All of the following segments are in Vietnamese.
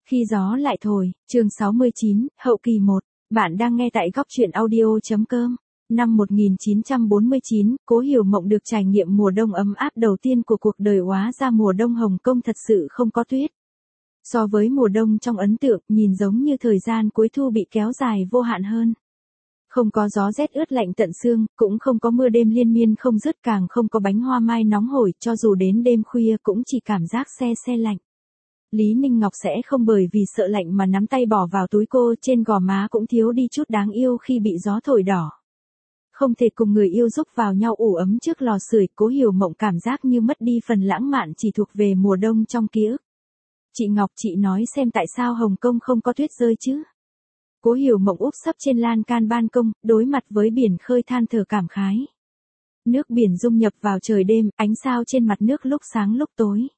Khi gió lại thổi, chương 69, hậu kỳ 1. Bạn đang nghe tại góc truyện audio.com. Năm 1949, Cố Hiểu Mộng được trải nghiệm mùa đông ấm áp đầu tiên của cuộc đời. Hóa ra mùa đông Hồng Kông thật sự không có tuyết. So với mùa đông trong ấn tượng, nhìn giống như thời gian cuối thu bị kéo dài vô hạn hơn. Không có gió rét ướt lạnh tận xương, cũng không có mưa đêm liên miên không dứt, càng không có bánh hoa mai nóng hổi, cho dù đến đêm khuya cũng chỉ cảm giác se lạnh. Lý Ninh Ngọc sẽ không bởi vì sợ lạnh mà nắm tay bỏ vào túi, cô trên gò má cũng thiếu đi chút đáng yêu khi bị gió thổi đỏ. Không thể cùng người yêu giúp vào nhau ủ ấm trước lò sưởi, Cố Hiểu Mộng cảm giác như mất đi phần lãng mạn chỉ thuộc về mùa đông trong ký ức. Chị Ngọc, chị nói xem tại sao Hồng Kông không có tuyết rơi chứ? Cố Hiểu Mộng úp sấp trên lan can ban công, đối mặt với biển khơi than thở cảm khái. Nước biển dung nhập vào trời đêm, ánh sao trên mặt nước lúc sáng lúc tối.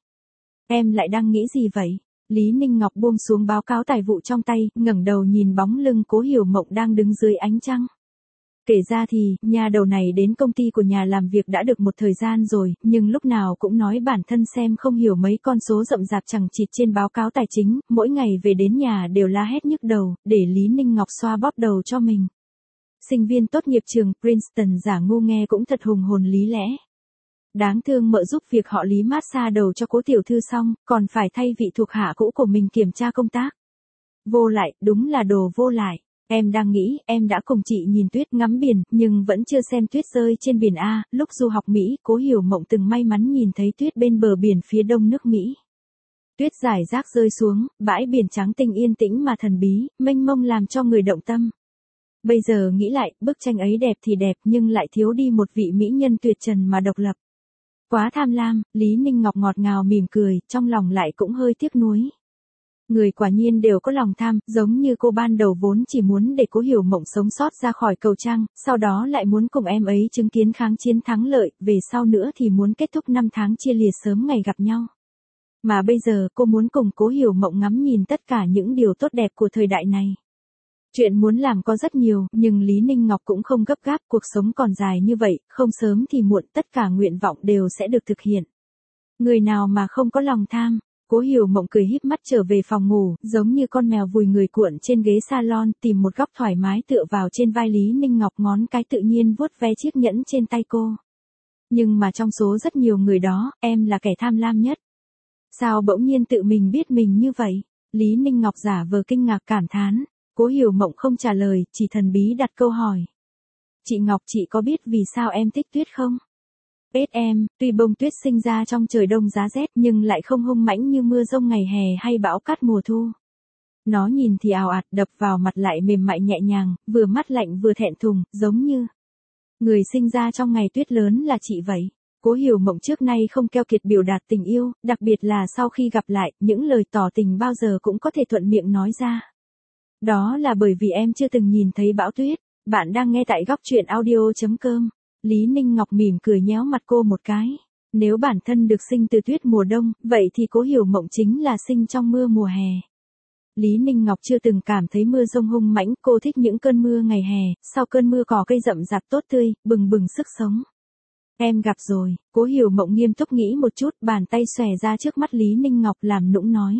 Em lại đang nghĩ gì vậy? Lý Ninh Ngọc buông xuống báo cáo tài vụ trong tay, ngẩng đầu nhìn bóng lưng Cố Hiểu Mộng đang đứng dưới ánh trăng. Kể ra thì, nhà đầu này đến công ty của nhà làm việc đã được một thời gian rồi, nhưng lúc nào cũng nói bản thân xem không hiểu mấy con số rậm rạp chằng chịt trên báo cáo tài chính, mỗi ngày về đến nhà đều la hét nhức đầu, để Lý Ninh Ngọc xoa bóp đầu cho mình. Sinh viên tốt nghiệp trường Princeton giả ngu nghe cũng thật hùng hồn lý lẽ. Đáng thương mợ giúp việc họ Lý massage đầu cho Cố tiểu thư xong, còn phải thay vị thuộc hạ cũ của mình kiểm tra công tác. Vô lại, đúng là đồ vô lại. Em đang nghĩ, em đã cùng chị nhìn tuyết ngắm biển, nhưng vẫn chưa xem tuyết rơi trên biển A. Lúc du học Mỹ, Cố Hiểu Mộng từng may mắn nhìn thấy tuyết bên bờ biển phía đông nước Mỹ. Tuyết rải rác rơi xuống, bãi biển trắng tinh yên tĩnh mà thần bí, mênh mông làm cho người động tâm. Bây giờ nghĩ lại, bức tranh ấy đẹp thì đẹp nhưng lại thiếu đi một vị mỹ nhân tuyệt trần mà độc lập. Quá tham lam, Lý Ninh Ngọc ngọt ngào mỉm cười, trong lòng lại cũng hơi tiếc nuối. Người quả nhiên đều có lòng tham, giống như cô ban đầu vốn chỉ muốn để Cố Hiểu Mộng sống sót ra khỏi cầu trăng, sau đó lại muốn cùng em ấy chứng kiến kháng chiến thắng lợi, về sau nữa thì muốn kết thúc năm tháng chia lìa sớm ngày gặp nhau. Mà bây giờ cô muốn cùng Cố Hiểu Mộng ngắm nhìn tất cả những điều tốt đẹp của thời đại này. Chuyện muốn làm có rất nhiều, nhưng Lý Ninh Ngọc cũng không gấp gáp, cuộc sống còn dài như vậy, không sớm thì muộn tất cả nguyện vọng đều sẽ được thực hiện. Người nào mà không có lòng tham? Cố Hiểu Mộng cười híp mắt trở về phòng ngủ, giống như con mèo vùi người cuộn trên ghế salon, tìm một góc thoải mái tựa vào trên vai Lý Ninh Ngọc, ngón cái tự nhiên vuốt ve chiếc nhẫn trên tay cô. Nhưng mà trong số rất nhiều người đó, em là kẻ tham lam nhất. Sao bỗng nhiên tự mình biết mình như vậy? Lý Ninh Ngọc giả vờ kinh ngạc cảm thán. Cố Hiểu Mộng không trả lời, chỉ thần bí đặt câu hỏi. Chị Ngọc, chị có biết vì sao em thích tuyết không? Em, tuy bông tuyết sinh ra trong trời đông giá rét nhưng lại không hung mãnh như mưa giông ngày hè hay bão cát mùa thu. Nó nhìn thì ào ạt, đập vào mặt lại mềm mại nhẹ nhàng, vừa mát lạnh vừa thẹn thùng, giống như người sinh ra trong ngày tuyết lớn là chị vậy. Cố Hiểu Mộng trước nay không keo kiệt biểu đạt tình yêu, đặc biệt là sau khi gặp lại, những lời tỏ tình bao giờ cũng có thể thuận miệng nói ra. Đó là bởi vì em chưa từng nhìn thấy bão tuyết. Bạn đang nghe tại góc truyện audio.com. Lý Ninh Ngọc mỉm cười nhéo mặt cô một cái. Nếu bản thân được sinh từ tuyết mùa đông, vậy thì Cố Hiểu Mộng chính là sinh trong mưa mùa hè. Lý Ninh Ngọc chưa từng cảm thấy mưa giông hung mãnh, cô thích những cơn mưa ngày hè, sau cơn mưa cỏ cây rậm rạp tốt tươi, bừng bừng sức sống. Em gặp rồi. Cố Hiểu Mộng nghiêm túc nghĩ một chút, bàn tay xòe ra trước mắt Lý Ninh Ngọc làm nũng nói.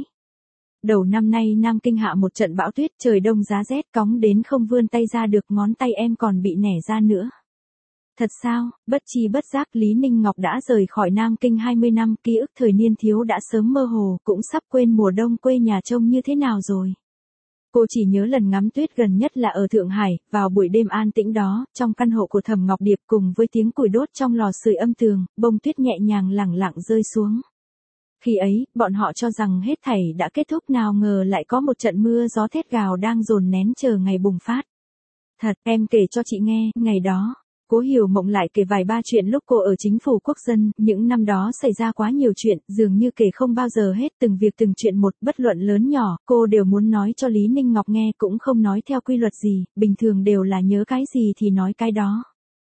Đầu năm nay Nam Kinh hạ một trận bão tuyết, trời đông giá rét, cóng đến không vươn tay ra được, ngón tay em còn bị nẻ ra nữa. Thật sao? Bất chi bất giác Lý Ninh Ngọc đã rời khỏi Nam Kinh 20 năm, ký ức thời niên thiếu đã sớm mơ hồ, cũng sắp quên mùa đông quê nhà trông như thế nào rồi. Cô chỉ nhớ lần ngắm tuyết gần nhất là ở Thượng Hải, vào buổi đêm an tĩnh đó, trong căn hộ của Thẩm Ngọc Điệp cùng với tiếng củi đốt trong lò sưởi âm tường, bông tuyết nhẹ nhàng lẳng lặng rơi xuống. Khi ấy, bọn họ cho rằng hết thảy đã kết thúc, nào ngờ lại có một trận mưa gió thét gào đang dồn nén chờ ngày bùng phát. Thật, em kể cho chị nghe, ngày đó, Cố Hiểu Mộng lại kể vài ba chuyện lúc cô ở chính phủ quốc dân, những năm đó xảy ra quá nhiều chuyện, dường như kể không bao giờ hết, từng việc từng chuyện một, bất luận lớn nhỏ, cô đều muốn nói cho Lý Ninh Ngọc nghe, cũng không nói theo quy luật gì, bình thường đều là nhớ cái gì thì nói cái đó.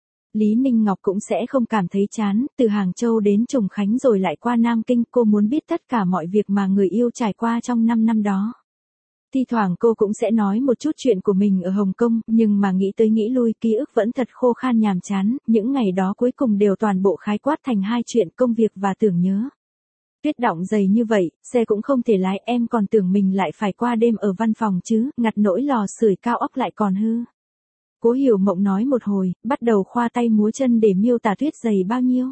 Lý Ninh Ngọc cũng sẽ không cảm thấy chán, từ Hàng Châu đến Trùng Khánh rồi lại qua Nam Kinh, cô muốn biết tất cả mọi việc mà người yêu trải qua trong 5 năm đó. Thi thoảng cô cũng sẽ nói một chút chuyện của mình ở Hồng Kông, nhưng mà nghĩ tới nghĩ lui, ký ức vẫn thật khô khan nhàm chán, những ngày đó cuối cùng đều toàn bộ khái quát thành hai chuyện, công việc và tưởng nhớ. Tuyết đọng dày như vậy, xe cũng không thể lái, em còn tưởng mình lại phải qua đêm ở văn phòng chứ, ngặt nỗi lò sưởi cao ốc lại còn hư. Cố Hiểu Mộng nói một hồi, bắt đầu khoa tay múa chân để miêu tả tuyết dày bao nhiêu.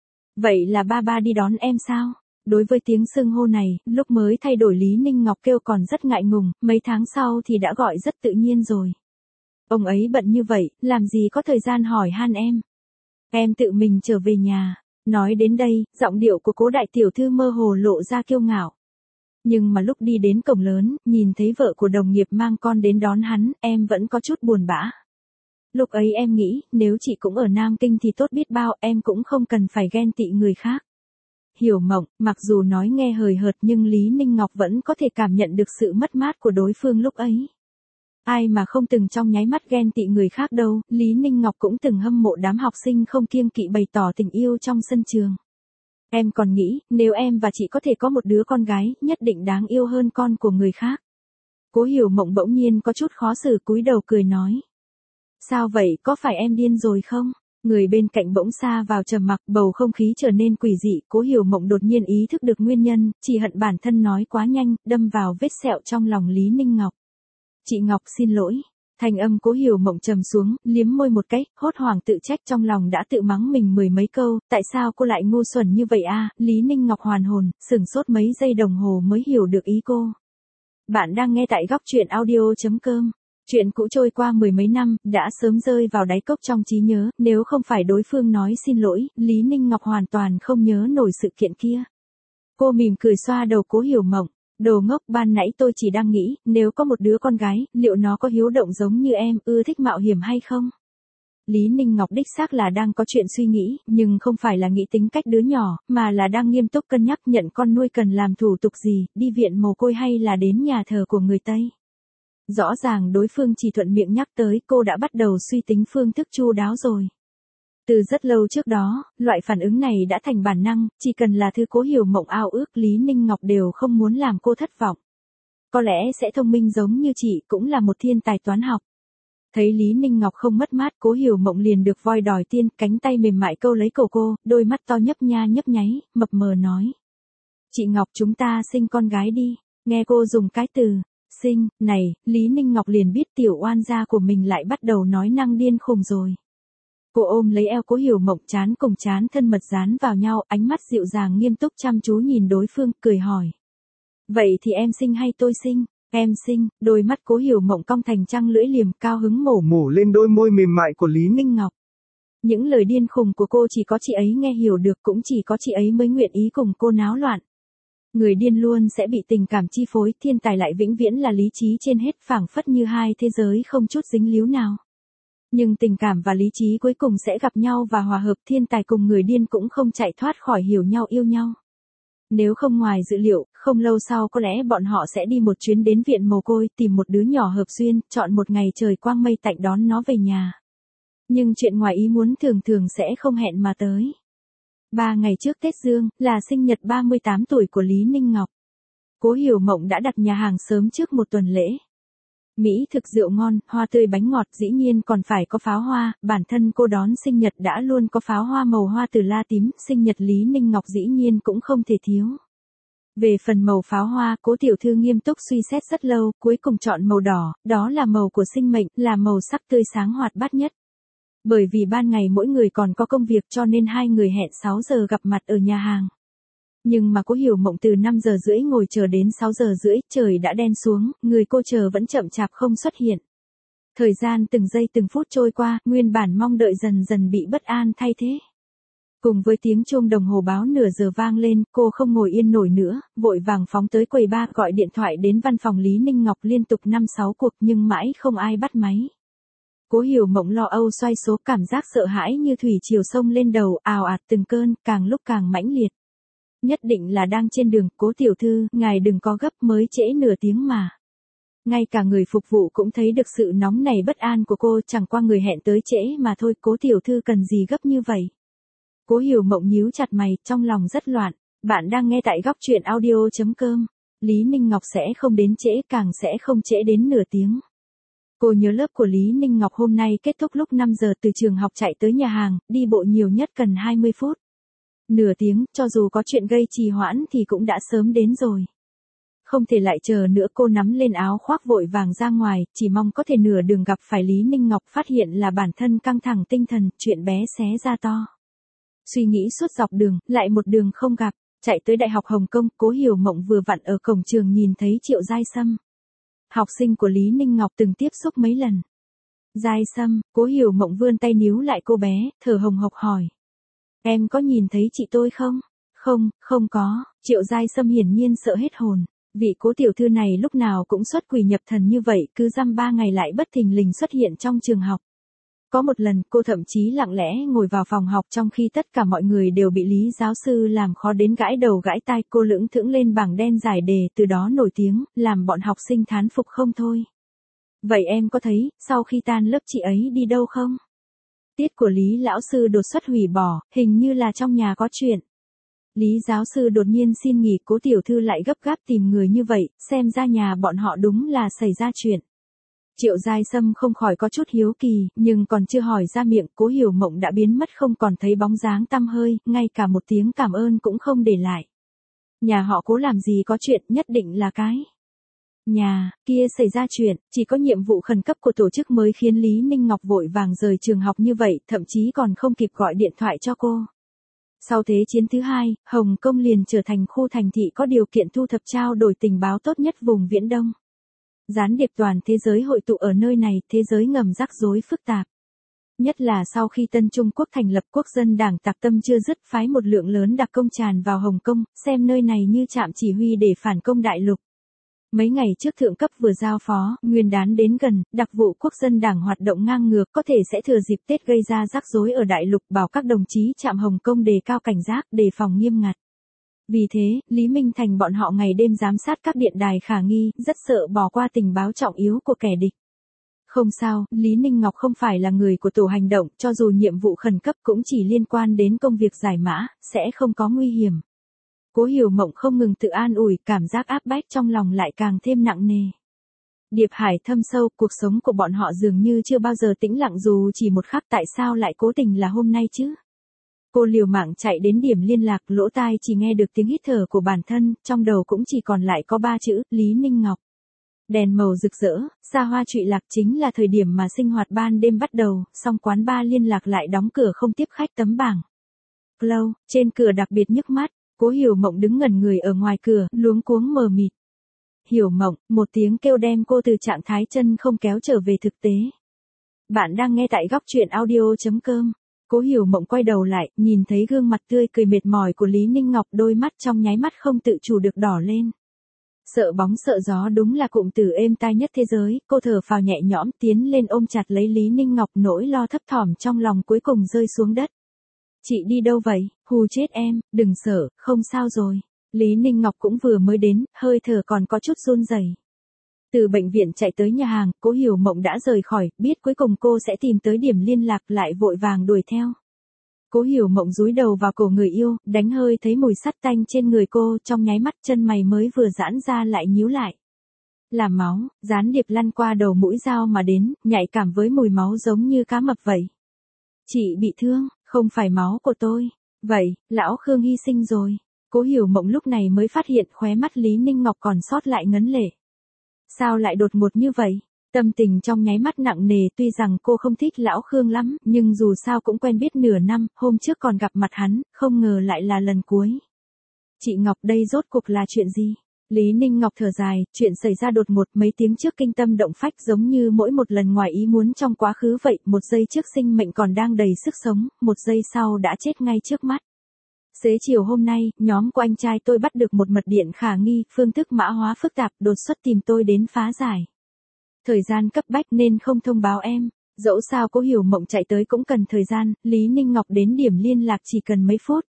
Vậy là ba đi đón em sao? Đối với tiếng xưng hô này, lúc mới thay đổi Lý Ninh Ngọc kêu còn rất ngại ngùng, mấy tháng sau thì đã gọi rất tự nhiên rồi. Ông ấy bận như vậy, làm gì có thời gian hỏi han em. Em tự mình trở về nhà. Nói đến đây, giọng điệu của Cố đại tiểu thư mơ hồ lộ ra kiêu ngạo. Nhưng mà lúc đi đến cổng lớn, nhìn thấy vợ của đồng nghiệp mang con đến đón hắn, em vẫn có chút buồn bã. Lúc ấy em nghĩ, nếu chị cũng ở Nam Kinh thì tốt biết bao, em cũng không cần phải ghen tị người khác. Hiểu Mộng, mặc dù nói nghe hời hợt nhưng Lý Ninh Ngọc vẫn có thể cảm nhận được sự mất mát của đối phương lúc ấy. Ai mà không từng trong nháy mắt ghen tị người khác đâu, Lý Ninh Ngọc cũng từng hâm mộ đám học sinh không kiêng kỵ bày tỏ tình yêu trong sân trường. Em còn nghĩ, nếu em và chị có thể có một đứa con gái, nhất định đáng yêu hơn con của người khác. Cố Hiểu Mộng bỗng nhiên có chút khó xử cúi đầu cười nói. Sao vậy, có phải em điên rồi không? Người bên cạnh bỗng sa vào trầm mặc, bầu không khí trở nên quỷ dị, Cố Hiểu Mộng đột nhiên ý thức được nguyên nhân, chỉ hận bản thân nói quá nhanh, đâm vào vết sẹo trong lòng Lý Ninh Ngọc. Chị Ngọc xin lỗi. Thanh âm Cố Hiểu Mộng trầm xuống, liếm môi một cái, hốt hoảng tự trách trong lòng đã tự mắng mình mười mấy câu, tại sao cô lại ngu xuẩn như vậy a? Lý Ninh Ngọc hoàn hồn, sửng sốt mấy giây đồng hồ mới hiểu được ý cô. Bạn đang nghe tại góc truyện audio.com. Chuyện cũ trôi qua mười mấy năm, đã sớm rơi vào đáy cốc trong trí nhớ, nếu không phải đối phương nói xin lỗi, Lý Ninh Ngọc hoàn toàn không nhớ nổi sự kiện kia. Cô mỉm cười xoa đầu Cố Hiểu Mộng. Đồ ngốc, ban nãy tôi chỉ đang nghĩ, nếu có một đứa con gái, liệu nó có hiếu động giống như em, ưa thích mạo hiểm hay không? Lý Ninh Ngọc đích xác là đang có chuyện suy nghĩ, nhưng không phải là nghĩ tính cách đứa nhỏ, mà là đang nghiêm túc cân nhắc nhận con nuôi cần làm thủ tục gì, đi viện mồ côi hay là đến nhà thờ của người Tây. Rõ ràng đối phương chỉ thuận miệng nhắc tới, cô đã bắt đầu suy tính phương thức chu đáo rồi. Từ rất lâu trước đó, loại phản ứng này đã thành bản năng, chỉ cần là thứ Cố Hiểu Mộng ao ước Lý Ninh Ngọc đều không muốn làm cô thất vọng. Có lẽ sẽ thông minh giống như chị, cũng là một thiên tài toán học. Thấy Lý Ninh Ngọc không mất mát, Cố Hiểu Mộng liền được voi đòi tiên, cánh tay mềm mại câu lấy cổ cô, đôi mắt to nhấp nha nhấp nháy, mập mờ nói. Chị Ngọc, chúng ta sinh con gái đi. Nghe cô dùng cái từ sinh này, Lý Ninh Ngọc liền biết tiểu oan gia của mình lại bắt đầu nói năng điên khùng rồi. Cô ôm lấy eo Cố Hiểu Mộng, trán cùng trán thân mật dán vào nhau, ánh mắt dịu dàng nghiêm túc chăm chú nhìn đối phương, cười hỏi. Vậy thì em sinh hay tôi sinh? Em sinh. Đôi mắt Cố Hiểu Mộng cong thành trăng lưỡi liềm, cao hứng mổ lên đôi môi mềm mại của Lý Ninh Ngọc. Những lời điên khùng của cô chỉ có chị ấy nghe hiểu được, cũng chỉ có chị ấy mới nguyện ý cùng cô náo loạn. Người điên luôn sẽ bị tình cảm chi phối, thiên tài lại vĩnh viễn là lý trí trên hết, phảng phất như hai thế giới không chút dính líu nào. Nhưng tình cảm và lý trí cuối cùng sẽ gặp nhau và hòa hợp, thiên tài cùng người điên cũng không chạy thoát khỏi hiểu nhau yêu nhau. Nếu không ngoài dự liệu, không lâu sau có lẽ bọn họ sẽ đi một chuyến đến viện mồ côi, tìm một đứa nhỏ hợp duyên, chọn một ngày trời quang mây tạnh đón nó về nhà. Nhưng chuyện ngoài ý muốn thường thường sẽ không hẹn mà tới. 3 ngày trước Tết Dương, là sinh nhật 38 tuổi của Lý Ninh Ngọc. Cố Hiểu Mộng đã đặt nhà hàng sớm trước một tuần lễ. Mỹ thực rượu ngon, hoa tươi bánh ngọt, dĩ nhiên còn phải có pháo hoa, bản thân cô đón sinh nhật đã luôn có pháo hoa màu hoa từ la tím, sinh nhật Lý Ninh Ngọc dĩ nhiên cũng không thể thiếu. Về phần màu pháo hoa, Cố tiểu thư nghiêm túc suy xét rất lâu, cuối cùng chọn màu đỏ, đó là màu của sinh mệnh, là màu sắc tươi sáng hoạt bát nhất. Bởi vì ban ngày mỗi người còn có công việc cho nên hai người hẹn 6 giờ gặp mặt ở nhà hàng. Nhưng mà Cố Hiểu Mộng từ 5 giờ rưỡi ngồi chờ đến 6 giờ rưỡi, trời đã đen xuống, người cô chờ vẫn chậm chạp không xuất hiện. Thời gian từng giây từng phút trôi qua, nguyên bản mong đợi dần dần bị bất an thay thế. Cùng với tiếng chuông đồng hồ báo nửa giờ vang lên, cô không ngồi yên nổi nữa, vội vàng phóng tới quầy bar, gọi điện thoại đến văn phòng Lý Ninh Ngọc liên tục 5-6 cuộc nhưng mãi không ai bắt máy. Cố Hiểu Mộng lo âu xoay số, cảm giác sợ hãi như thủy triều sông lên đầu, ào ạt từng cơn, càng lúc càng mãnh liệt. Nhất định là đang trên đường, Cố tiểu thư, ngài đừng có gấp, mới trễ nửa tiếng mà. Ngay cả người phục vụ cũng thấy được sự nóng nảy bất an của cô, chẳng qua người hẹn tới trễ mà thôi, Cố tiểu thư cần gì gấp như vậy. Cố Hiểu Mộng nhíu chặt mày, trong lòng rất loạn. Bạn đang nghe tại góc truyện audio.com. Lý Ninh Ngọc sẽ không đến trễ, càng sẽ không trễ đến nửa tiếng. Cô nhớ lớp của Lý Ninh Ngọc hôm nay kết thúc lúc 5 giờ, từ trường học chạy tới nhà hàng, đi bộ nhiều nhất cần 20 phút. Nửa tiếng, cho dù có chuyện gây trì hoãn thì cũng đã sớm đến rồi. Không thể lại chờ nữa, cô nắm lên áo khoác vội vàng ra ngoài, chỉ mong có thể nửa đường gặp phải Lý Ninh Ngọc, phát hiện là bản thân căng thẳng tinh thần, chuyện bé xé ra to. Suy nghĩ suốt dọc đường, lại một đường không gặp, chạy tới Đại học Hồng Kông, Cố Hiểu Mộng vừa vặn ở cổng trường nhìn thấy Triệu Giai Sâm. Học sinh của Lý Ninh Ngọc từng tiếp xúc mấy lần. Giai Sâm, Cố Hiểu Mộng vươn tay níu lại cô bé, thở hồng hộc hỏi. Em có nhìn thấy chị tôi không? Không, không có, Triệu Giai Sâm hiển nhiên sợ hết hồn. Vị Cố tiểu thư này lúc nào cũng xuất quỷ nhập thần như vậy, cứ dăm 3 ngày lại bất thình lình xuất hiện trong trường học. Có một lần, cô thậm chí lặng lẽ ngồi vào phòng học trong khi tất cả mọi người đều bị Lý giáo sư làm khó đến gãi đầu gãi tai, cô lững thững lên bảng đen giải đề, từ đó nổi tiếng, làm bọn học sinh thán phục không thôi. Vậy em có thấy, sau khi tan lớp chị ấy đi đâu không? Tiết của Lý lão sư đột xuất hủy bỏ, hình như là trong nhà có chuyện. Lý giáo sư đột nhiên xin nghỉ, Cố tiểu thư lại gấp gáp tìm người như vậy, xem ra nhà bọn họ đúng là xảy ra chuyện. Triệu Giai Sâm không khỏi có chút hiếu kỳ, nhưng còn chưa hỏi ra miệng, Cố Hiểu Mộng đã biến mất không còn thấy bóng dáng tăm hơi, ngay cả một tiếng cảm ơn cũng không để lại. Nhà họ Cố làm gì có chuyện, nhất định là cái nhà kia xảy ra chuyện, chỉ có nhiệm vụ khẩn cấp của tổ chức mới khiến Lý Ninh Ngọc vội vàng rời trường học như vậy, thậm chí còn không kịp gọi điện thoại cho cô. Sau Thế chiến thứ hai, Hồng Kông liền trở thành khu thành thị có điều kiện thu thập trao đổi tình báo tốt nhất vùng Viễn Đông. Gián điệp toàn thế giới hội tụ ở nơi này, thế giới ngầm rắc rối phức tạp. Nhất là sau khi Tân Trung Quốc thành lập, Quốc dân Đảng tạc tâm chưa dứt, phái một lượng lớn đặc công tràn vào Hồng Kông, xem nơi này như trạm chỉ huy để phản công đại lục. Mấy ngày trước thượng cấp vừa giao phó, Nguyên đán đến gần, đặc vụ Quốc dân Đảng hoạt động ngang ngược, có thể sẽ thừa dịp Tết gây ra rắc rối ở đại lục, bảo các đồng chí trạm Hồng Kông đề cao cảnh giác, đề phòng nghiêm ngặt. Vì thế, Lý Minh Thành bọn họ ngày đêm giám sát các điện đài khả nghi, rất sợ bỏ qua tình báo trọng yếu của kẻ địch. Không sao, Lý Ninh Ngọc không phải là người của tổ hành động, cho dù nhiệm vụ khẩn cấp cũng chỉ liên quan đến công việc giải mã, sẽ không có nguy hiểm. Cố Hiểu Mộng không ngừng tự an ủi, cảm giác áp bách trong lòng lại càng thêm nặng nề. Điệp hải thâm sâu, cuộc sống của bọn họ dường như chưa bao giờ tĩnh lặng dù chỉ một khắc, tại sao lại cố tình là hôm nay chứ? Cô liều mạng chạy đến điểm liên lạc, lỗ tai chỉ nghe được tiếng hít thở của bản thân, trong đầu cũng chỉ còn lại có 3 chữ, Lý Ninh Ngọc. Đèn màu rực rỡ, xa hoa trụy lạc, chính là thời điểm mà sinh hoạt ban đêm bắt đầu, song quán bar liên lạc lại đóng cửa không tiếp khách, tấm bảng Close trên cửa đặc biệt nhức mắt. Cố Hiểu Mộng đứng ngẩn người ở ngoài cửa, luống cuống mờ mịt. Hiểu Mộng, một tiếng kêu đem cô từ trạng thái chân không kéo trở về thực tế. Bạn đang nghe tại góc truyện audio.com. Cố Hiểu Mộng quay đầu lại, nhìn thấy gương mặt tươi cười mệt mỏi của Lý Ninh Ngọc, đôi mắt trong nháy mắt không tự chủ được đỏ lên. Sợ bóng sợ gió đúng là cụm từ êm tai nhất thế giới, cô thở phào nhẹ nhõm tiến lên ôm chặt lấy Lý Ninh Ngọc, nỗi lo thấp thỏm trong lòng cuối cùng rơi xuống đất. Chị đi đâu vậy? Hù chết em, đừng sợ, không sao rồi. Lý Ninh Ngọc cũng vừa mới đến, hơi thở còn có chút run rẩy. Từ bệnh viện chạy tới nhà hàng, Cố Hiểu Mộng đã rời khỏi, biết cuối cùng cô sẽ tìm tới điểm liên lạc, lại vội vàng đuổi theo. Cố Hiểu Mộng dúi đầu vào cổ người yêu, đánh hơi thấy mùi sắt tanh trên người cô, trong nháy mắt chân mày mới vừa giãn ra lại nhíu lại. Là máu, gián điệp lăn qua đầu mũi dao mà đến, nhạy cảm với mùi máu giống như cá mập vậy. Chị bị thương, không phải máu của tôi. Vậy, lão Khương hy sinh rồi. Cố Hiểu Mộng lúc này mới phát hiện khóe mắt Lý Ninh Ngọc còn sót lại ngấn lệ. Sao lại đột ngột như vậy? Tâm tình trong nháy mắt nặng nề, tuy rằng cô không thích lão Khương lắm, nhưng dù sao cũng quen biết nửa năm, hôm trước còn gặp mặt hắn, không ngờ lại là lần cuối. Chị Ngọc, đây rốt cuộc là chuyện gì? Lý Ninh Ngọc thở dài, chuyện xảy ra đột ngột, mấy tiếng trước kinh tâm động phách, giống như mỗi một lần ngoài ý muốn trong quá khứ vậy, một giây trước sinh mệnh còn đang đầy sức sống, một giây sau đã chết ngay trước mắt. Xế chiều hôm nay, nhóm của anh trai tôi bắt được một mật điện khả nghi, phương thức mã hóa phức tạp, đột xuất tìm tôi đến phá giải. Thời gian cấp bách nên không thông báo em. Dẫu sao Cố Hiểu Mộng chạy tới cũng cần thời gian, Lý Ninh Ngọc đến điểm liên lạc chỉ cần mấy phút.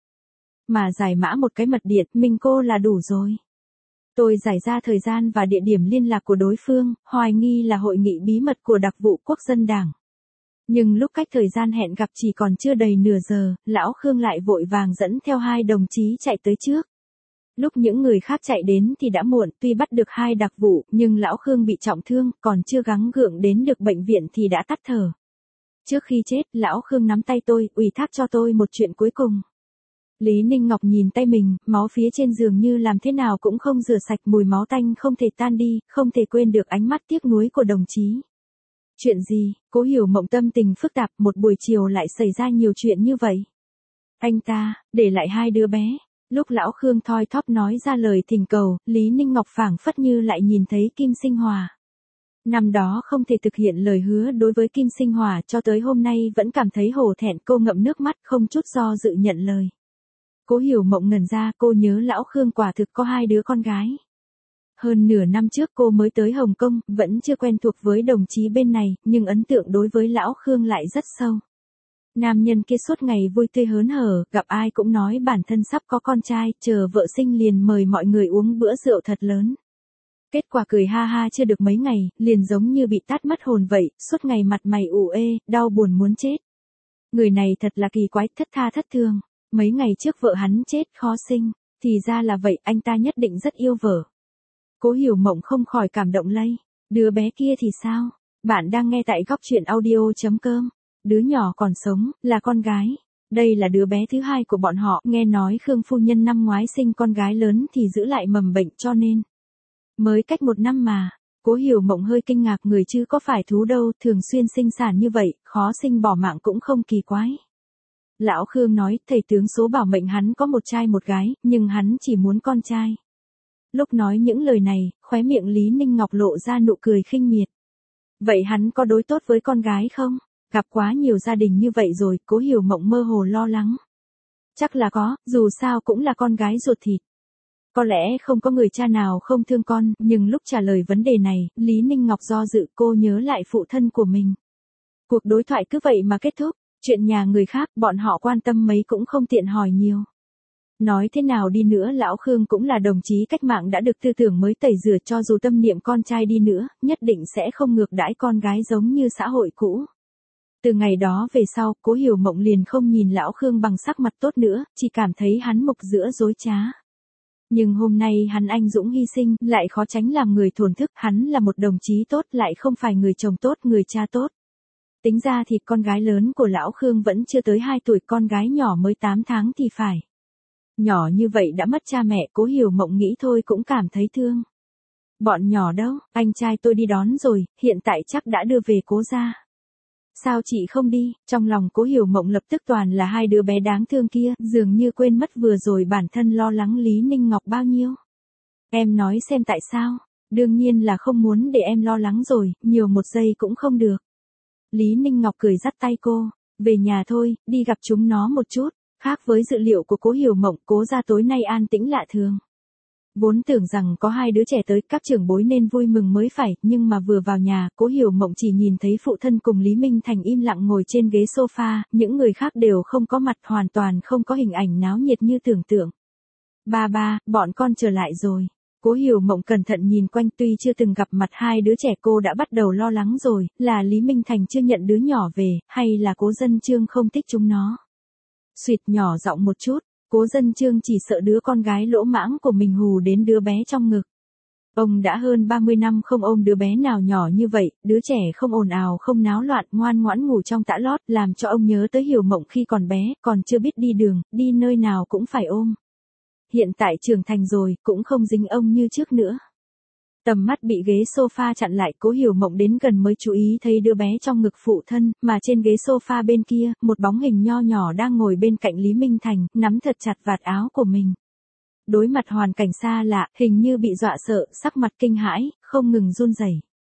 Mà giải mã một cái mật điện, mình cô là đủ rồi. Tôi giải ra thời gian và địa điểm liên lạc của đối phương, hoài nghi là hội nghị bí mật của đặc vụ Quốc dân Đảng. Nhưng lúc cách thời gian hẹn gặp chỉ còn chưa đầy nửa giờ, lão Khương lại vội vàng dẫn theo 2 đồng chí chạy tới trước. Lúc những người khác chạy đến thì đã muộn, tuy bắt được 2 đặc vụ, nhưng lão Khương bị trọng thương, còn chưa gắng gượng đến được bệnh viện thì đã tắt thở. Trước khi chết, lão Khương nắm tay tôi, ủy thác cho tôi một chuyện cuối cùng. Lý Ninh Ngọc nhìn tay mình, máu phía trên giường như làm thế nào cũng không rửa sạch, mùi máu tanh không thể tan đi, không thể quên được ánh mắt tiếc nuối của đồng chí. Chuyện gì? Cố Hiểu Mộng tâm tình phức tạp, một buổi chiều lại xảy ra nhiều chuyện như vậy. Anh ta, để lại 2 đứa bé. Lúc lão Khương thoi thóp nói ra lời thỉnh cầu, Lý Ninh Ngọc phảng phất như lại nhìn thấy Kim Sinh Hòa. Năm đó không thể thực hiện lời hứa đối với Kim Sinh Hòa, cho tới hôm nay vẫn cảm thấy hổ thẹn, cô ngậm nước mắt không chút do dự nhận lời. Cố Hiểu Mộng ngẩn ra, cô nhớ lão Khương quả thực có 2 đứa con gái. Hơn nửa năm trước cô mới tới Hồng Kông, vẫn chưa quen thuộc với đồng chí bên này, nhưng ấn tượng đối với lão Khương lại rất sâu. Nam nhân kia suốt ngày vui tươi hớn hở, gặp ai cũng nói bản thân sắp có con trai, chờ vợ sinh liền mời mọi người uống bữa rượu thật lớn. Kết quả cười ha ha chưa được mấy ngày, liền giống như bị tát mất hồn vậy, suốt ngày mặt mày ủ ê, đau buồn muốn chết. Người này thật là kỳ quái, thất tha thất thương. Mấy ngày trước vợ hắn chết khó sinh, thì ra là vậy, anh ta nhất định rất yêu vợ. Cố Hiểu Mộng không khỏi cảm động lây. Đứa bé kia thì sao? Bạn đang nghe tại góc truyện audio.com. Đứa nhỏ còn sống, là con gái. Đây là đứa bé thứ 2 của bọn họ, nghe nói Khương phu nhân năm ngoái sinh con gái lớn thì giữ lại mầm bệnh cho nên. Mới cách 1 năm mà. Cố Hiểu Mộng hơi kinh ngạc, người chứ có phải thú đâu, thường xuyên sinh sản như vậy, khó sinh bỏ mạng cũng không kỳ quái. Lão Khương nói, thầy tướng số bảo mệnh hắn có 1 trai 1 gái, nhưng hắn chỉ muốn con trai. Lúc nói những lời này, khóe miệng Lý Ninh Ngọc lộ ra nụ cười khinh miệt. Vậy hắn có đối tốt với con gái không? Gặp quá nhiều gia đình như vậy rồi, Cố Hiểu Mộng mơ hồ lo lắng. Chắc là có, dù sao cũng là con gái ruột thịt. Có lẽ không có người cha nào không thương con, nhưng lúc trả lời vấn đề này, Lý Ninh Ngọc do dự, cô nhớ lại phụ thân của mình. Cuộc đối thoại cứ vậy mà kết thúc, chuyện nhà người khác bọn họ quan tâm mấy cũng không tiện hỏi nhiều. Nói thế nào đi nữa lão Khương cũng là đồng chí cách mạng đã được tư tưởng mới tẩy rửa, cho dù tâm niệm con trai đi nữa, nhất định sẽ không ngược đãi con gái giống như xã hội cũ. Từ ngày đó về sau, Cố Hiểu Mộng liền không nhìn lão Khương bằng sắc mặt tốt nữa, chỉ cảm thấy hắn mục giữa dối trá. Nhưng hôm nay hắn anh dũng hy sinh, lại khó tránh làm người thổn thức, hắn là một đồng chí tốt, lại không phải người chồng tốt, người cha tốt. Tính ra thì con gái lớn của lão Khương vẫn chưa tới 2 tuổi, con gái nhỏ mới 8 tháng thì phải. Nhỏ như vậy đã mất cha mẹ, Cố Hiểu Mộng nghĩ thôi cũng cảm thấy thương. Bọn nhỏ đâu, anh trai tôi đi đón rồi, hiện tại chắc đã đưa về Cố gia. Sao chị không đi? Trong lòng Cố Hiểu Mộng lập tức toàn là 2 đứa bé đáng thương kia, dường như quên mất vừa rồi bản thân lo lắng Lý Ninh Ngọc bao nhiêu. Em nói xem tại sao? Đương nhiên là không muốn để em lo lắng rồi, nhiều 1 giây cũng không được. Lý Ninh Ngọc cười dắt tay cô, về nhà thôi, đi gặp chúng nó một chút. Khác với dự liệu của Cố Hiểu Mộng, Cố gia tối nay an tĩnh lạ thường. Vốn tưởng rằng có 2 đứa trẻ tới, các trưởng bối nên vui mừng mới phải, nhưng mà vừa vào nhà, Cố Hiểu Mộng chỉ nhìn thấy phụ thân cùng Lý Minh Thành im lặng ngồi trên ghế sofa, những người khác đều không có mặt, hoàn toàn không có hình ảnh náo nhiệt như tưởng tượng. Ba, bọn con trở lại rồi. Cố Hiểu Mộng cẩn thận nhìn quanh, tuy chưa từng gặp mặt 2 đứa trẻ cô đã bắt đầu lo lắng rồi, là Lý Minh Thành chưa nhận đứa nhỏ về, hay là Cố Dân Trương không thích chúng nó. Xuyệt nhỏ giọng một chút, Cố Dân Trương chỉ sợ đứa con gái lỗ mãng của mình hù đến đứa bé trong ngực. Ông đã hơn 30 năm không ôm đứa bé nào nhỏ như vậy, đứa trẻ không ồn ào không náo loạn, ngoan ngoãn ngủ trong tã lót, làm cho ông nhớ tới Hiểu Mộng khi còn bé, còn chưa biết đi đường, đi nơi nào cũng phải ôm. Hiện tại trưởng thành rồi, cũng không dính ông như trước nữa. Tầm mắt bị ghế sofa chặn lại, Cố Hiểu Mộng đến gần mới chú ý thấy đứa bé trong ngực phụ thân, mà trên ghế sofa bên kia, một bóng hình nho nhỏ đang ngồi bên cạnh Lý Minh Thành, nắm thật chặt vạt áo của mình. Đối mặt hoàn cảnh xa lạ, hình như bị dọa sợ, sắc mặt kinh hãi, không ngừng run rẩy.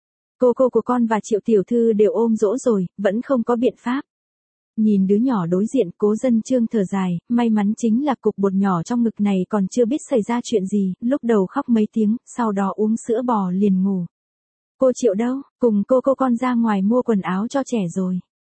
Cô của con và Triệu tiểu thư đều ôm dỗ rồi, vẫn không có biện pháp. Nhìn đứa nhỏ đối diện, Cố Dân Trương thở dài, may mắn chính là cục bột nhỏ trong ngực này còn chưa biết xảy ra chuyện gì, lúc đầu khóc mấy tiếng, sau đó uống sữa bò liền ngủ. Cô Triệu đâu, cùng cô con ra ngoài mua quần áo cho trẻ rồi.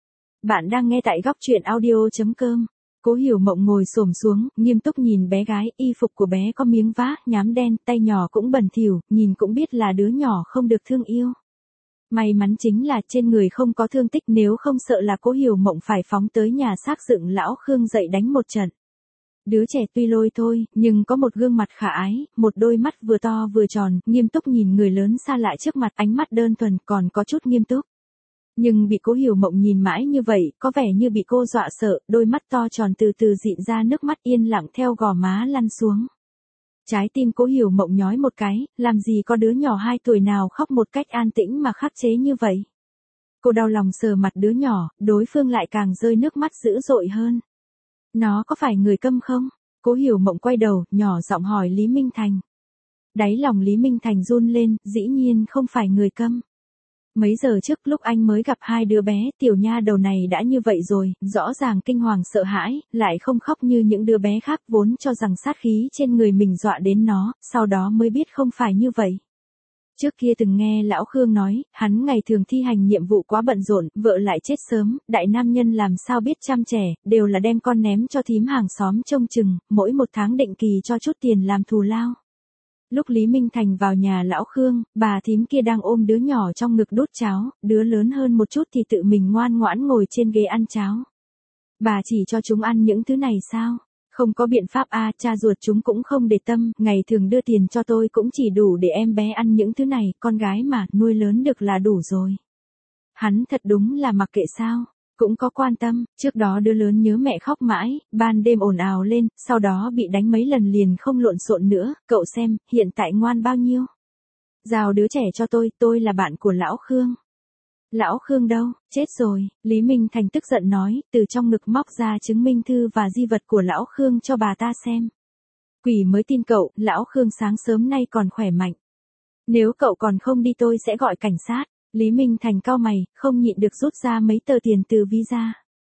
Bạn đang nghe tại góc truyện audio.com. Cố Hiểu Mộng ngồi xổm xuống, nghiêm túc nhìn bé gái, y phục của bé có miếng vá, nhám đen, tay nhỏ cũng bẩn thỉu, nhìn cũng biết là đứa nhỏ không được thương yêu. May mắn chính là trên người không có thương tích, nếu không sợ là Cố Hiểu Mộng phải phóng tới nhà xác dựng lão Khương dậy đánh một trận. Đứa trẻ tuy lôi thôi, nhưng có một gương mặt khả ái, một đôi mắt vừa to vừa tròn, nghiêm túc nhìn người lớn xa lạ trước mặt, ánh mắt đơn thuần còn có chút nghiêm túc. Nhưng bị Cố Hiểu Mộng nhìn mãi như vậy, có vẻ như bị cô dọa sợ, đôi mắt to tròn từ từ dịn ra nước mắt yên lặng theo gò má lăn xuống. Trái tim Cố Hiểu Mộng nhói một cái, làm gì có đứa nhỏ 2 tuổi nào khóc một cách an tĩnh mà khắc chế như vậy. Cô đau lòng sờ mặt đứa nhỏ, đối phương lại càng rơi nước mắt dữ dội hơn. Nó có phải người câm không? Cố Hiểu Mộng quay đầu, nhỏ giọng hỏi Lý Minh Thành. Đáy lòng Lý Minh Thành run lên, dĩ nhiên không phải người câm. Mấy giờ trước lúc anh mới gặp 2 đứa bé, tiểu nha đầu này đã như vậy rồi, rõ ràng kinh hoàng sợ hãi, lại không khóc như những đứa bé khác vốn cho rằng sát khí trên người mình dọa đến nó, sau đó mới biết không phải như vậy. Trước kia từng nghe lão Khương nói, hắn ngày thường thi hành nhiệm vụ quá bận rộn, vợ lại chết sớm, đại nam nhân làm sao biết chăm trẻ, đều là đem con ném cho thím hàng xóm trông chừng, mỗi 1 tháng định kỳ cho chút tiền làm thù lao. Lúc Lý Minh Thành vào nhà lão Khương, bà thím kia đang ôm đứa nhỏ trong ngực đút cháo, đứa lớn hơn một chút thì tự mình ngoan ngoãn ngồi trên ghế ăn cháo. Bà chỉ cho chúng ăn những thứ này sao? Không có biện pháp cha ruột chúng cũng không để tâm, ngày thường đưa tiền cho tôi cũng chỉ đủ để em bé ăn những thứ này, con gái mà, nuôi lớn được là đủ rồi. Hắn thật đúng là mặc kệ sao, cũng có quan tâm, trước đó đứa lớn nhớ mẹ khóc mãi, ban đêm ồn ào lên, sau đó bị đánh mấy lần liền không lộn xộn nữa, cậu xem, hiện tại ngoan bao nhiêu. Giao đứa trẻ cho tôi là bạn của lão Khương. Lão Khương đâu, chết rồi, Lý Minh Thành tức giận nói, từ trong ngực móc ra chứng minh thư và di vật của lão Khương cho bà ta xem. Quỷ mới tin cậu, lão Khương sáng sớm nay còn khỏe mạnh. Nếu cậu còn không đi tôi sẽ gọi cảnh sát. Lý Minh Thành cau mày, không nhịn được rút ra mấy tờ tiền từ ví ra.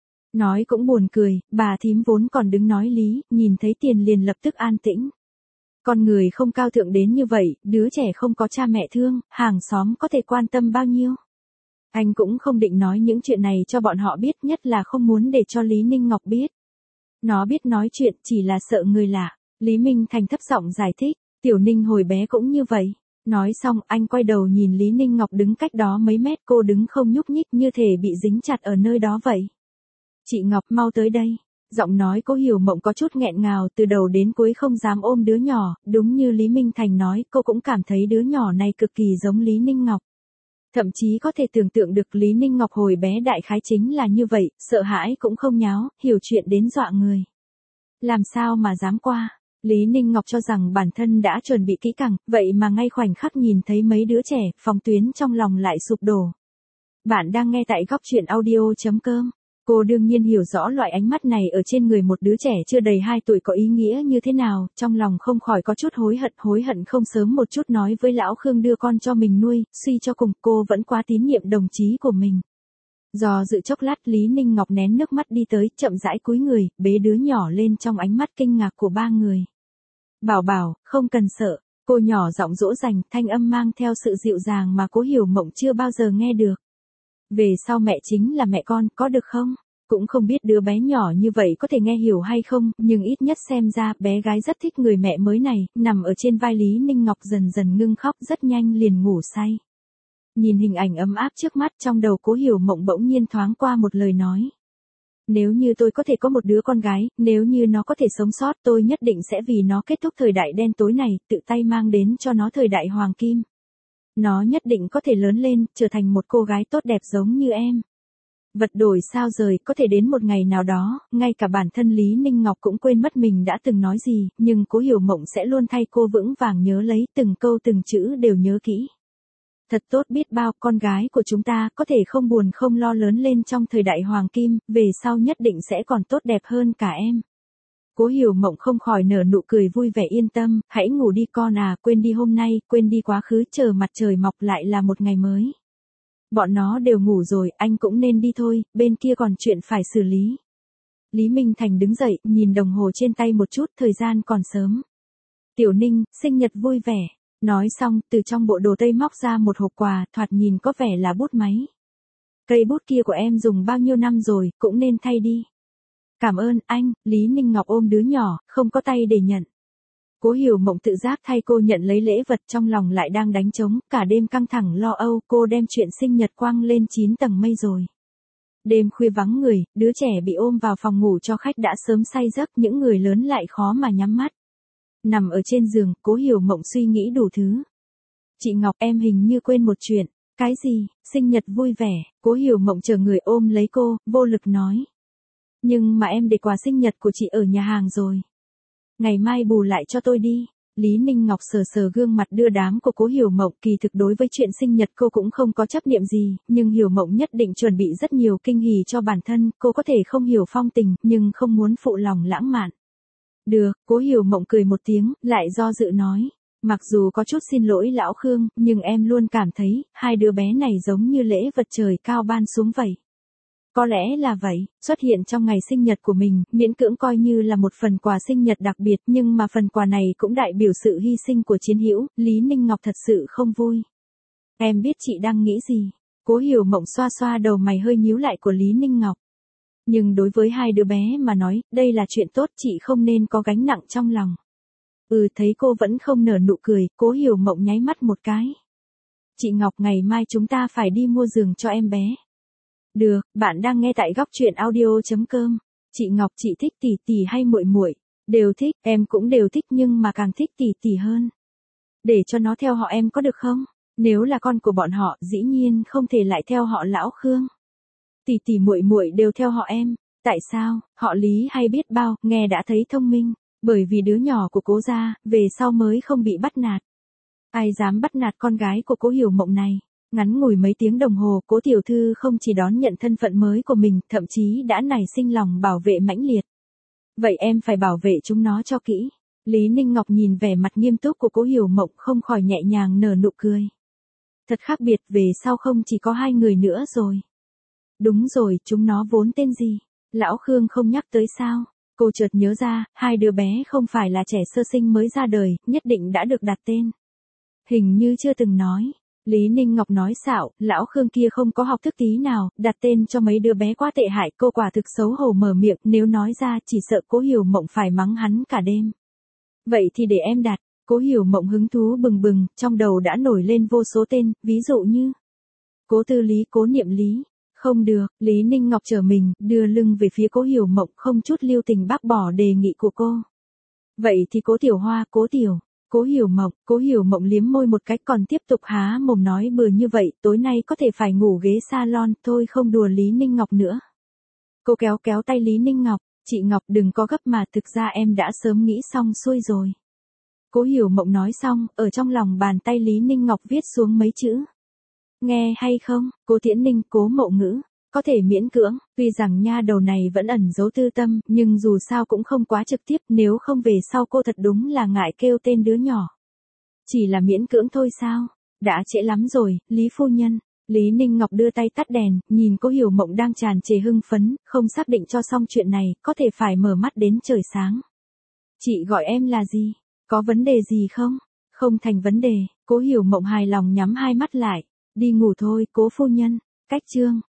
Nói cũng buồn cười, bà thím vốn còn đứng nói lý, nhìn thấy tiền liền lập tức an tĩnh. Con người không cao thượng đến như vậy, đứa trẻ không có cha mẹ thương, hàng xóm có thể quan tâm bao nhiêu. Anh cũng không định nói những chuyện này cho bọn họ biết, nhất là không muốn để cho Lý Ninh Ngọc biết. Nó biết nói chuyện chỉ là sợ người lạ. Lý Minh Thành thấp giọng giải thích, Tiểu Ninh hồi bé cũng như vậy. Nói xong anh quay đầu nhìn Lý Ninh Ngọc đứng cách đó mấy mét, cô đứng không nhúc nhích như thể bị dính chặt ở nơi đó vậy. Chị Ngọc mau tới đây. Giọng nói Cố Hiểu Mộng có chút nghẹn ngào, từ đầu đến cuối không dám ôm đứa nhỏ, đúng như Lý Minh Thành nói, cô cũng cảm thấy đứa nhỏ này cực kỳ giống Lý Ninh Ngọc. Thậm chí có thể tưởng tượng được Lý Ninh Ngọc hồi bé đại khái chính là như vậy, sợ hãi cũng không nháo, hiểu chuyện đến dọa người. Làm sao mà dám qua. Lý Ninh Ngọc cho rằng bản thân đã chuẩn bị kỹ càng, vậy mà ngay khoảnh khắc nhìn thấy mấy đứa trẻ, phòng tuyến trong lòng lại sụp đổ. Bạn đang nghe tại góc truyện audio.com. Cô đương nhiên hiểu rõ loại ánh mắt này ở trên người một đứa trẻ chưa đầy 2 tuổi có ý nghĩa như thế nào, trong lòng không khỏi có chút hối hận không sớm một chút nói với lão Khương đưa con cho mình nuôi, suy cho cùng cô vẫn quá tín nhiệm đồng chí của mình. Do dự chốc lát Lý Ninh Ngọc nén nước mắt đi tới, chậm rãi cúi người, bế đứa nhỏ lên trong ánh mắt kinh ngạc của 3 người. Bảo bảo, không cần sợ, cô nhỏ giọng dỗ dành, thanh âm mang theo sự dịu dàng mà Cố Hiểu Mộng chưa bao giờ nghe được. Về sau mẹ chính là mẹ con, có được không? Cũng không biết đứa bé nhỏ như vậy có thể nghe hiểu hay không, nhưng ít nhất xem ra bé gái rất thích người mẹ mới này, nằm ở trên vai Lý Ninh Ngọc dần dần ngưng khóc, rất nhanh liền ngủ say. Nhìn hình ảnh ấm áp trước mắt, trong đầu Cố Hiểu Mộng bỗng nhiên thoáng qua một lời nói. Nếu như tôi có thể có một đứa con gái, nếu như nó có thể sống sót, tôi nhất định sẽ vì nó kết thúc thời đại đen tối này, tự tay mang đến cho nó thời đại hoàng kim. Nó nhất định có thể lớn lên, trở thành một cô gái tốt đẹp giống như em. Vật đổi sao rời, có thể đến một ngày nào đó, ngay cả bản thân Lý Ninh Ngọc cũng quên mất mình đã từng nói gì, nhưng Cố Hiểu Mộng sẽ luôn thay cô vững vàng nhớ lấy, từng câu từng chữ đều nhớ kỹ. Thật tốt biết bao, con gái của chúng ta có thể không buồn không lo lớn lên trong thời đại hoàng kim, về sau nhất định sẽ còn tốt đẹp hơn cả em. Cố Hiểu Mộng không khỏi nở nụ cười vui vẻ, yên tâm, hãy ngủ đi con à, quên đi hôm nay, quên đi quá khứ, chờ mặt trời mọc lại là một ngày mới. Bọn nó đều ngủ rồi, anh cũng nên đi thôi, bên kia còn chuyện phải xử lý. Lý Minh Thành đứng dậy, nhìn đồng hồ trên tay một chút, thời gian còn sớm. Tiểu Ninh, sinh nhật vui vẻ. Nói xong, từ trong bộ đồ tây móc ra một hộp quà, thoạt nhìn có vẻ là bút máy. Cây bút kia của em dùng bao nhiêu năm rồi, cũng nên thay đi. Cảm ơn anh, Lý Ninh Ngọc ôm đứa nhỏ, không có tay để nhận. Cố Hiểu Mộng tự giác thay cô nhận lấy lễ vật, trong lòng lại đang đánh trống, cả đêm căng thẳng lo âu, cô đem chuyện sinh nhật quăng lên 9 tầng mây rồi. Đêm khuya vắng người, đứa trẻ bị ôm vào phòng ngủ cho khách đã sớm say giấc, những người lớn lại khó mà nhắm mắt. Nằm ở trên giường, Cố Hiểu Mộng suy nghĩ đủ thứ. Chị Ngọc, em hình như quên một chuyện. Cái gì, sinh nhật vui vẻ, Cố Hiểu Mộng chờ người ôm lấy cô, vô lực nói. Nhưng mà em để quà sinh nhật của chị ở nhà hàng rồi. Ngày mai bù lại cho tôi đi. Lý Ninh Ngọc sờ sờ gương mặt đưa đám của Cố Hiểu Mộng, kỳ thực đối với chuyện sinh nhật cô cũng không có chấp niệm gì, nhưng Hiểu Mộng nhất định chuẩn bị rất nhiều kinh hỉ cho bản thân, cô có thể không hiểu phong tình, nhưng không muốn phụ lòng lãng mạn. Được, Cố Hiểu Mộng cười một tiếng, lại do dự nói. Mặc dù có chút xin lỗi lão Khương, nhưng em luôn cảm thấy, hai đứa bé này giống như lễ vật trời cao ban xuống vậy. Có lẽ là vậy, xuất hiện trong ngày sinh nhật của mình, miễn cưỡng coi như là một phần quà sinh nhật đặc biệt, nhưng mà phần quà này cũng đại biểu sự hy sinh của chiến hữu, Lý Ninh Ngọc thật sự không vui. Em biết chị đang nghĩ gì? Cố Hiểu Mộng xoa xoa đầu mày hơi nhíu lại của Lý Ninh Ngọc. Nhưng đối với hai đứa bé mà nói, đây là chuyện tốt, chị không nên có gánh nặng trong lòng. Thấy cô vẫn không nở nụ cười, Cố Hiểu Mộng nháy mắt một cái. Chị Ngọc, ngày mai chúng ta phải đi mua giường cho em bé. Được, bạn đang nghe tại góc truyện audio.com. Chị Ngọc, chị thích tỷ tỷ hay muội muội? Đều thích, em cũng đều thích, nhưng mà càng thích tỷ tỷ hơn. Để cho nó theo họ em có được không? Nếu là con của bọn họ, dĩ nhiên không thể lại theo họ lão Khương. Tỷ tỷ muội muội đều theo họ em. Tại sao? Họ Lý hay biết bao, nghe đã thấy thông minh. Bởi vì đứa nhỏ của Cố gia, về sau mới không bị bắt nạt. Ai dám bắt nạt con gái của Cố Hiểu Mộng này? Ngắn ngủi mấy tiếng đồng hồ, Cố tiểu thư không chỉ đón nhận thân phận mới của mình, thậm chí đã nảy sinh lòng bảo vệ mãnh liệt. Vậy em phải bảo vệ chúng nó cho kỹ. Lý Ninh Ngọc nhìn vẻ mặt nghiêm túc của Cố Hiểu Mộng không khỏi nhẹ nhàng nở nụ cười. Thật khác biệt, về sau không chỉ có hai người nữa rồi. Đúng rồi, chúng nó vốn tên gì? Lão Khương không nhắc tới sao? Cô chợt nhớ ra, hai đứa bé không phải là trẻ sơ sinh mới ra đời, nhất định đã được đặt tên. Hình như chưa từng nói. Lý Ninh Ngọc nói xạo, lão Khương kia không có học thức tí nào, đặt tên cho mấy đứa bé quá tệ hại, cô quả thực xấu hổ mở miệng, nếu nói ra chỉ sợ Cố Hiểu Mộng phải mắng hắn cả đêm. Vậy thì để em đặt. Cố Hiểu Mộng hứng thú bừng bừng, trong đầu đã nổi lên vô số tên, ví dụ như Cố Tư Lý, Cố Niệm Lý. Không được, Lý Ninh Ngọc trở mình, đưa lưng về phía Cố Hiểu Mộng, không chút lưu tình bác bỏ đề nghị của cô. Vậy thì Cố Tiểu Hoa, Cố Tiểu. Cố Hiểu Mộng liếm môi một cái, còn tiếp tục há mồm nói bừa như vậy, tối nay có thể phải ngủ ghế salon, thôi không đùa Lý Ninh Ngọc nữa. Cô kéo kéo tay Lý Ninh Ngọc, chị Ngọc đừng có gấp mà, thực ra em đã sớm nghĩ xong xuôi rồi. Cố Hiểu Mộng nói xong, ở trong lòng bàn tay Lý Ninh Ngọc viết xuống mấy chữ. Nghe hay không, Cố Tiễn Ninh, Cố Mậu Ngữ. Có thể miễn cưỡng, tuy rằng nha đầu này vẫn ẩn giấu tư tâm, nhưng dù sao cũng không quá trực tiếp, nếu không về sau cô thật đúng là ngại kêu tên đứa nhỏ. Chỉ là miễn cưỡng thôi sao? Đã trễ lắm rồi, Lý phu nhân. Lý Ninh Ngọc đưa tay tắt đèn, nhìn Cố Hiểu Mộng đang tràn trề hưng phấn, không xác định cho xong chuyện này, có thể phải mở mắt đến trời sáng. Chị gọi em là gì? Có vấn đề gì không? Không thành vấn đề, Cố Hiểu Mộng hài lòng nhắm hai mắt lại. Đi ngủ thôi, Cố phu nhân. Cách chương